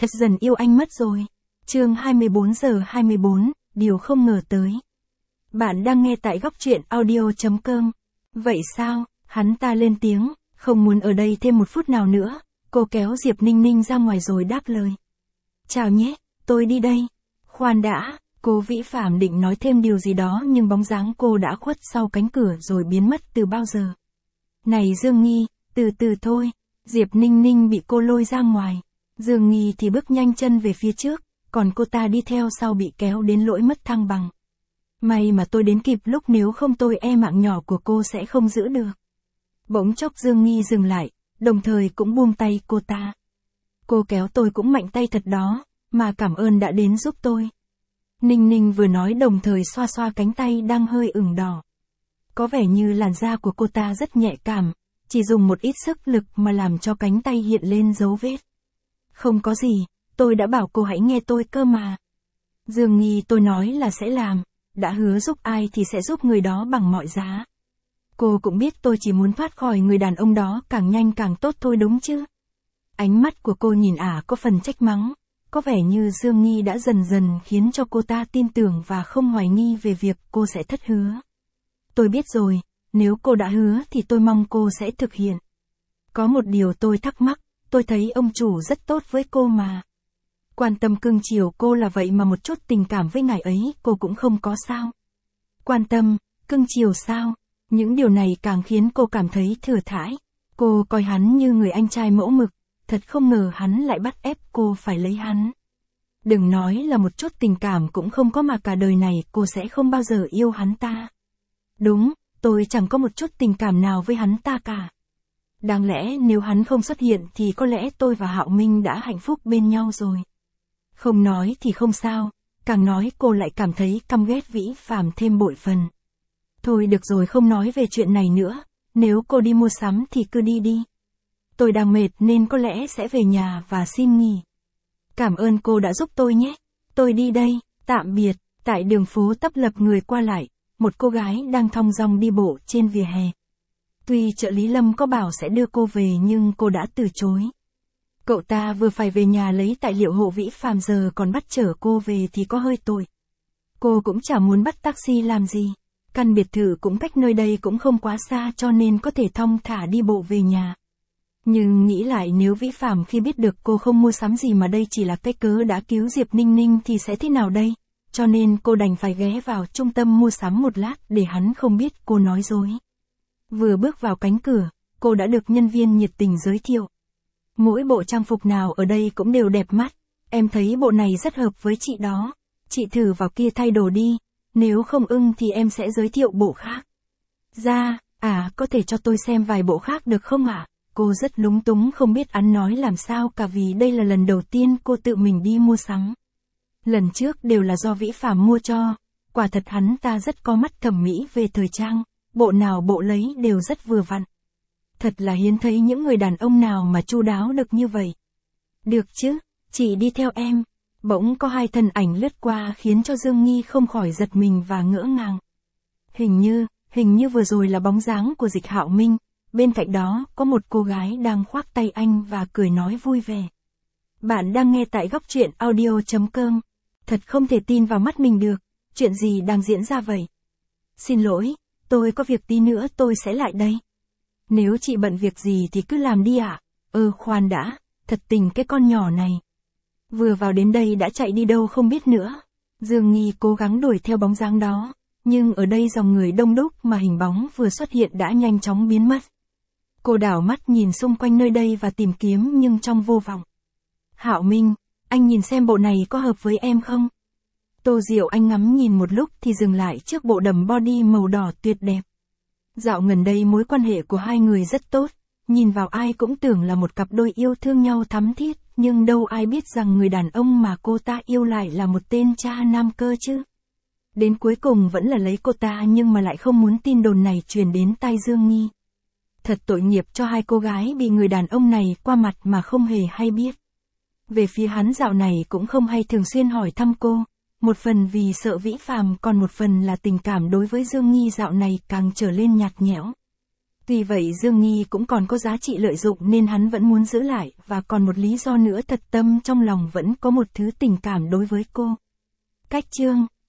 thật dần yêu anh mất rồi. Chương 24:24, điều không ngờ tới. Bạn đang nghe tại góc truyện audio.com. Vậy sao? Hắn ta lên tiếng, không muốn ở đây thêm một phút nào nữa. Cô kéo Diệp Ninh Ninh ra ngoài rồi đáp lời. Chào nhé, tôi đi đây. Khoan đã, cô Vĩ Phạm định nói thêm điều gì đó nhưng bóng dáng cô đã khuất sau cánh cửa rồi biến mất từ bao giờ. Này Dương Nghi, từ từ thôi. Diệp Ninh Ninh bị cô lôi ra ngoài. Dương Nghi thì bước nhanh chân về phía trước, còn cô ta đi theo sau bị kéo đến lỗi mất thăng bằng. May mà tôi đến kịp lúc, nếu không tôi e mạng nhỏ của cô sẽ không giữ được. Bỗng chốc Dương Nghi dừng lại, đồng thời cũng buông tay cô ta. Cô kéo tôi cũng mạnh tay thật đó, mà cảm ơn đã đến giúp tôi. Ninh Ninh vừa nói đồng thời xoa xoa cánh tay đang hơi ửng đỏ. Có vẻ như làn da của cô ta rất nhạy cảm, chỉ dùng một ít sức lực mà làm cho cánh tay hiện lên dấu vết. Không có gì, tôi đã bảo cô hãy nghe tôi cơ mà. Dương Nghi, tôi nói là sẽ làm, đã hứa giúp ai thì sẽ giúp người đó bằng mọi giá. Cô cũng biết tôi chỉ muốn thoát khỏi người đàn ông đó càng nhanh càng tốt thôi đúng chứ? Ánh mắt của cô nhìn có phần trách mắng, có vẻ như Dương Nghi đã dần dần khiến cho cô ta tin tưởng và không hoài nghi về việc cô sẽ thất hứa. Tôi biết rồi, nếu cô đã hứa thì tôi mong cô sẽ thực hiện. Có một điều tôi thắc mắc, tôi thấy ông chủ rất tốt với cô mà. Quan tâm cưng chiều cô là vậy mà một chút tình cảm với ngài ấy cô cũng không có sao? Quan tâm, cưng chiều sao? Những điều này càng khiến cô cảm thấy thừa thãi. Cô coi hắn như người anh trai mẫu mực, thật không ngờ hắn lại bắt ép cô phải lấy hắn. Đừng nói là một chút tình cảm cũng không có mà cả đời này cô sẽ không bao giờ yêu hắn ta. Đúng, tôi chẳng có một chút tình cảm nào với hắn ta cả. Đáng lẽ nếu hắn không xuất hiện thì có lẽ tôi và Hạo Minh đã hạnh phúc bên nhau rồi. Không nói thì không sao, càng nói cô lại cảm thấy căm ghét Vĩ Phạm thêm bội phần. Thôi được rồi, không nói về chuyện này nữa, nếu cô đi mua sắm thì cứ đi đi. Tôi đang mệt nên có lẽ sẽ về nhà và xin nghỉ. Cảm ơn cô đã giúp tôi nhé. Tôi đi đây, tạm biệt. Tại đường phố tấp lập người qua lại, một cô gái đang thong dong đi bộ trên vỉa hè. Tuy trợ lý Lâm có bảo sẽ đưa cô về nhưng cô đã từ chối. Cậu ta vừa phải về nhà lấy tài liệu hộ Vĩ Phạm giờ còn bắt chở cô về thì có hơi tội. Cô cũng chả muốn bắt taxi làm gì. Căn biệt thự cũng cách nơi đây cũng không quá xa cho nên có thể thong thả đi bộ về nhà. Nhưng nghĩ lại nếu Vĩ Phạm khi biết được cô không mua sắm gì mà đây chỉ là cái cớ đã cứu Diệp Ninh Ninh thì sẽ thế nào đây? Cho nên cô đành phải ghé vào trung tâm mua sắm một lát để hắn không biết cô nói dối. Vừa bước vào cánh cửa, cô đã được nhân viên nhiệt tình giới thiệu. Mỗi bộ trang phục nào ở đây cũng đều đẹp mắt, em thấy bộ này rất hợp với chị đó. Chị thử vào kia thay đồ đi, nếu không ưng thì em sẽ giới thiệu bộ khác. Có thể cho tôi xem vài bộ khác được không ạ? Cô rất lúng túng không biết ăn nói làm sao cả vì đây là lần đầu tiên cô tự mình đi mua sắm. Lần trước đều là do Vĩ Phạm mua cho, quả thật hắn ta rất có mắt thẩm mỹ về thời trang, bộ nào bộ lấy đều rất vừa vặn. Thật là hiếm thấy những người đàn ông nào mà chu đáo được như vậy. Được chứ, chị đi theo em. Bỗng có hai thân ảnh lướt qua khiến cho Dương Nghi không khỏi giật mình và ngỡ ngàng. Hình như vừa rồi là bóng dáng của Dịch Hạo Minh, bên cạnh đó có một cô gái đang khoác tay anh và cười nói vui vẻ. Bạn đang nghe tại góc truyện audio.com. Thật không thể tin vào mắt mình được, chuyện gì đang diễn ra vậy? Xin lỗi, tôi có việc tí nữa tôi sẽ lại đây. Nếu chị bận việc gì thì cứ làm đi ạ. Khoan đã, thật tình cái con nhỏ này. Vừa vào đến đây đã chạy đi đâu không biết nữa. Dương Nghi cố gắng đuổi theo bóng dáng đó, nhưng ở đây dòng người đông đúc mà hình bóng vừa xuất hiện đã nhanh chóng biến mất. Cô đảo mắt nhìn xung quanh nơi đây và tìm kiếm nhưng trong vô vọng. Hạo Minh, anh nhìn xem bộ này có hợp với em không? Tô Diệu Anh ngắm nhìn một lúc thì dừng lại trước bộ đầm body màu đỏ tuyệt đẹp. Dạo gần đây mối quan hệ của hai người rất tốt, nhìn vào ai cũng tưởng là một cặp đôi yêu thương nhau thắm thiết, nhưng đâu ai biết rằng người đàn ông mà cô ta yêu lại là một tên cha nam cơ chứ. Đến cuối cùng vẫn là lấy cô ta nhưng mà lại không muốn tin đồn này truyền đến tai Dương Nghi. Thật tội nghiệp cho hai cô gái bị người đàn ông này qua mặt mà không hề hay biết. Về phía hắn dạo này cũng không hay thường xuyên hỏi thăm cô, một phần vì sợ Vĩ Phạm còn một phần là tình cảm đối với Dương Nghi dạo này càng trở lên nhạt nhẽo. Tuy vậy Dương Nghi cũng còn có giá trị lợi dụng nên hắn vẫn muốn giữ lại, và còn một lý do nữa, thật tâm trong lòng vẫn có một thứ tình cảm đối với cô. Cách chương